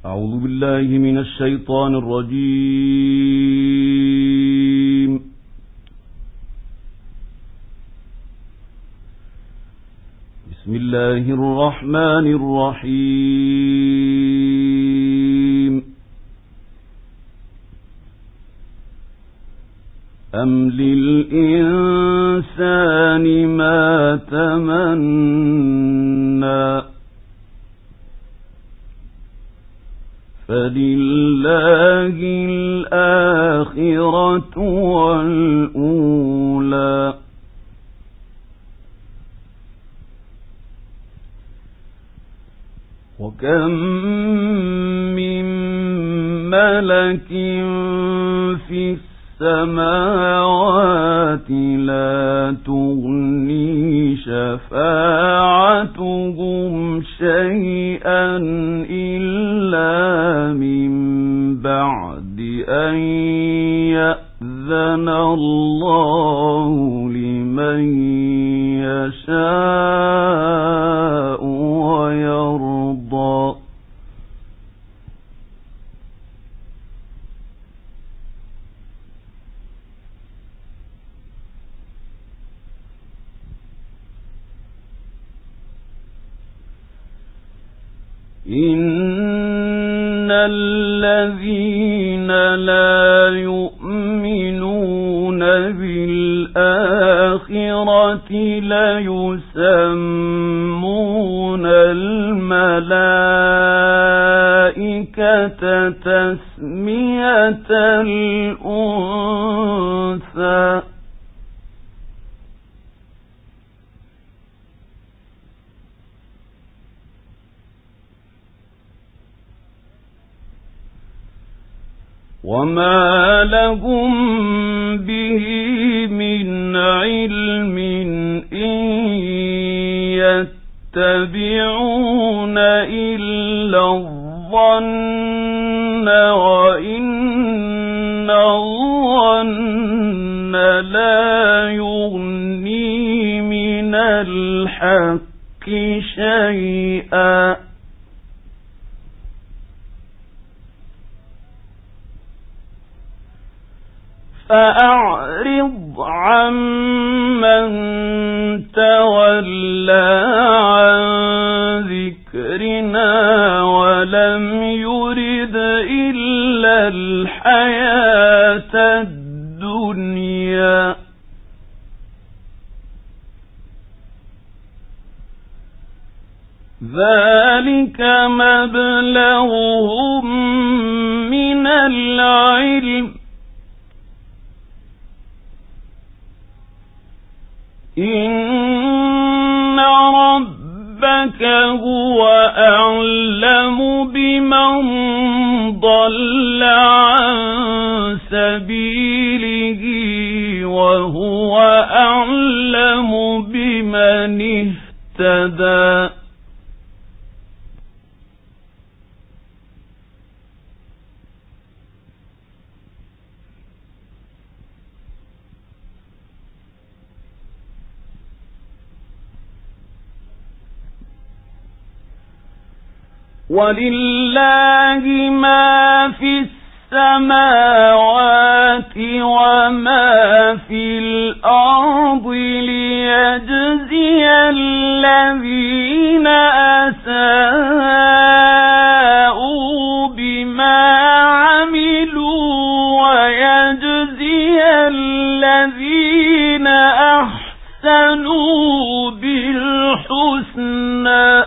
أعوذ بالله من الشيطان الرجيم. بسم الله الرحمن الرحيم. أم للإنسان ما تمنى فلله الآخرة والأولى وكم من ملك في السماوات لا تغني شفاعتهم شيئا إلا من بعد أن يأذن الله لمن يشاء ويرضى. إن الذين لا يؤمنون بالآخرة ليسمون الملائكة تسمية الأنثى. وما لهم به من علم إن يتبعون إلا الظن وإن الظن لا يغني من الحق شيئا. فأعرض عمن تولى عن ذكرنا ولم يرد إلا الحياة الدنيا ذلك مبلغهم من العلم إن ربك هو أعلم بمن ضل عن سبيله وهو أعلم بمن اهتدى. ولله ما في السماوات وما في الأرض ليجزي الذين أساءوا بما عملوا ويجزي الذين أحسنوا بالحسنى.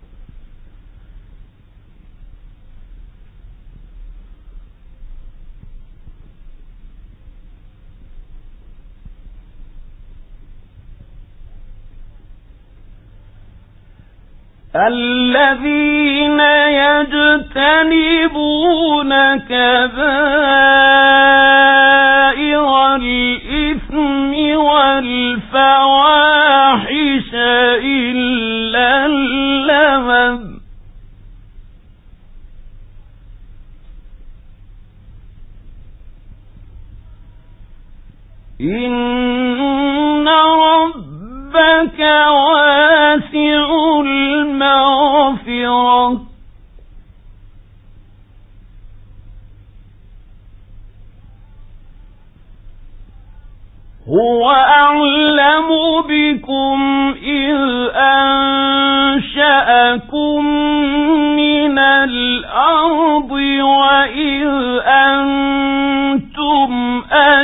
الذين يجتنبون كبائر الإثم والفواحش إلا اللمم إن ربك واسع المغفرة هو أعلم بكم إذ أنشأكم من الأرض وإذ أنتم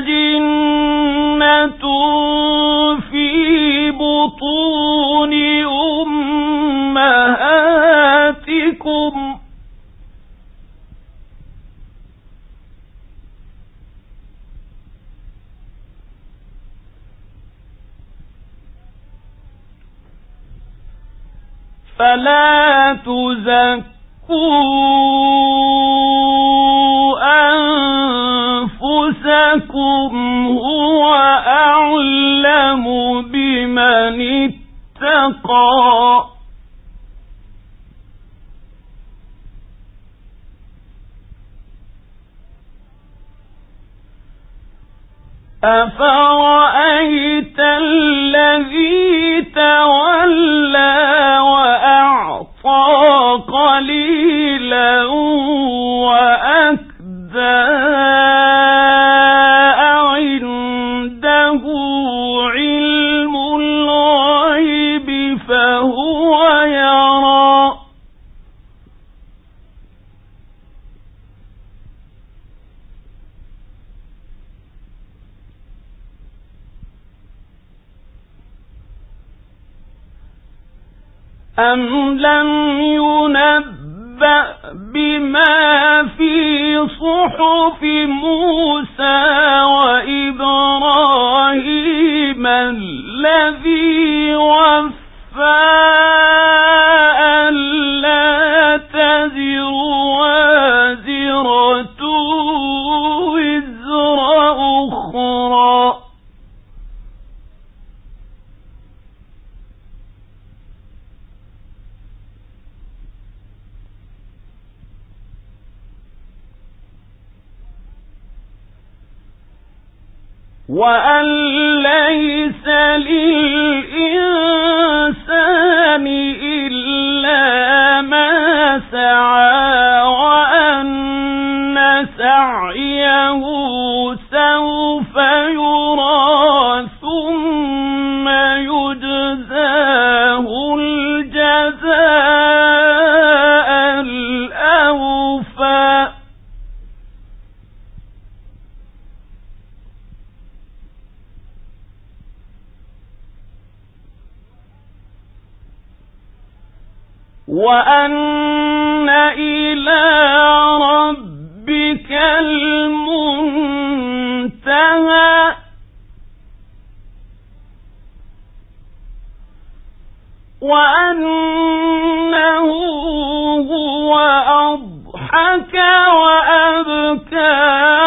أجنة في بطون أمهاتكم فلا تزكوا أنفسكم هو أعلم بمن اتقى أفرأيت الذي تولى وأعطى قليلا وأكدى عنده علم الغيب فهو يرى أم لم ينبأ بما في صحف موسى وإبراهيم الذي وفى ألا تزر وازرة وزر أخرى وأن ليس للإنسان إلا ما سعى وأن سعيه سوف يرى ثم يجزاه الجزاء الأوفى وأن إلى ربك المنتهى وأنه هو أضحك وأبكى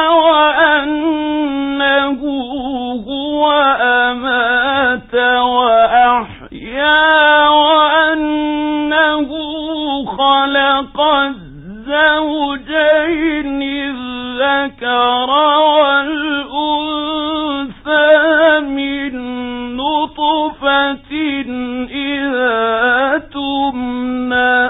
وأنه هو أمات وأحيا وأنه خلق الزوجين الذكر والأنثى من نطفة إذا تمنى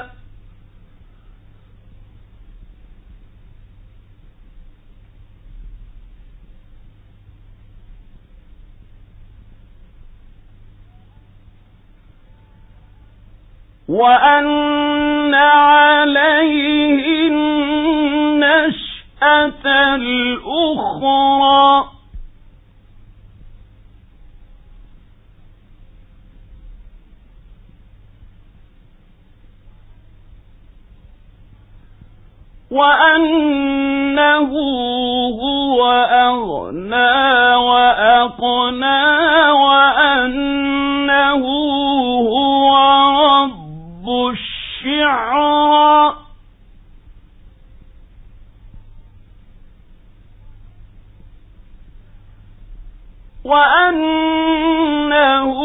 وأن عليه النشأة الأخرى وأنه هو أغنى وأقنى وأنه هو رب الشعرى وأنه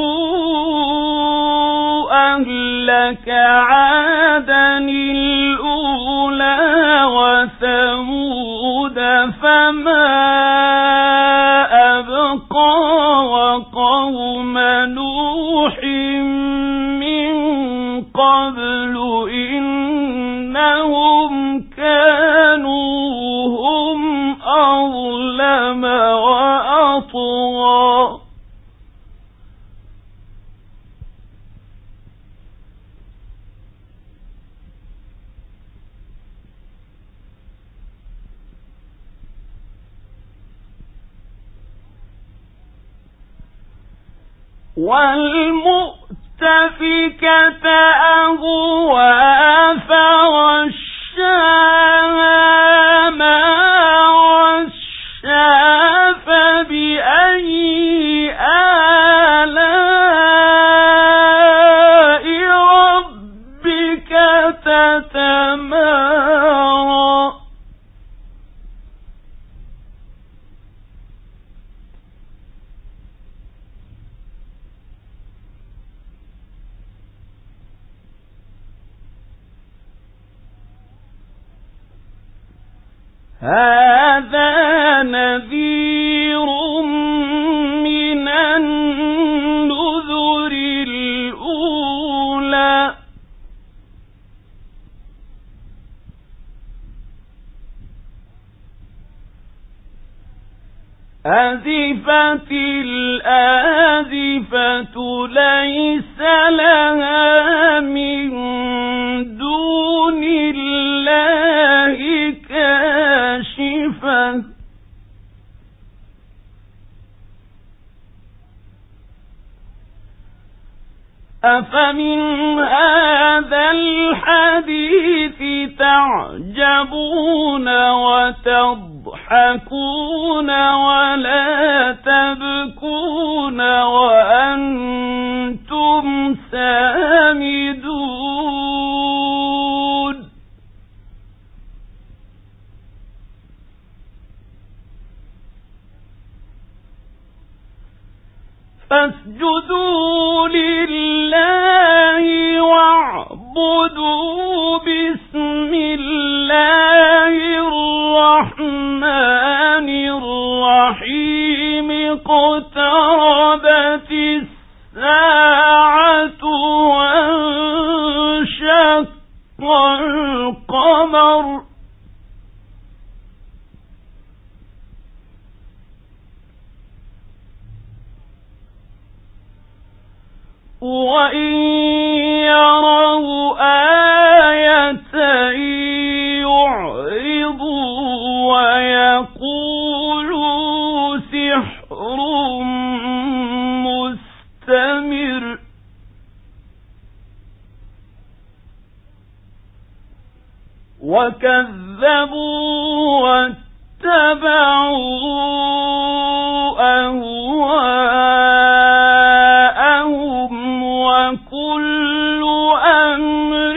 أهلك عادا الأولى وثمود فما أبقى وقوم نوح من قبل إنهم كانوا هم أظلم وأطغى والمؤتفكة أهوى فغشاها ما غشا فبأي آلاء ربك تتمارى هذا نذير من النذر الأولى أزفت الآزفة ليس لها من دون الله كاشفة أفمن هذا الحديث تعجبون وتضحكون ولا تبكون وأنتم سامدون فاسجدوا لله واعبدوا بسم الله الرحمن الرحيم اقتربت الساعة وانشق القمر وإن يروا آية يعرضوا ويقولوا سحر مستمر وكذبوا واتبعوا أهواءهم وكل أمر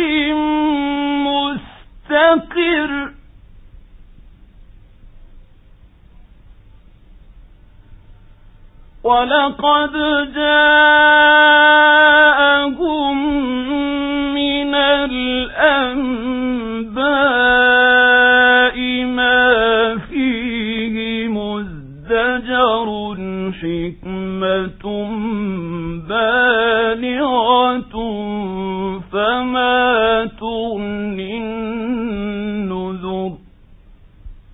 مستقر ولقد جاءهم من الأنباء ما فيه مزدجر حكمة بالغة فما تغني النذر صدق الله العظيم.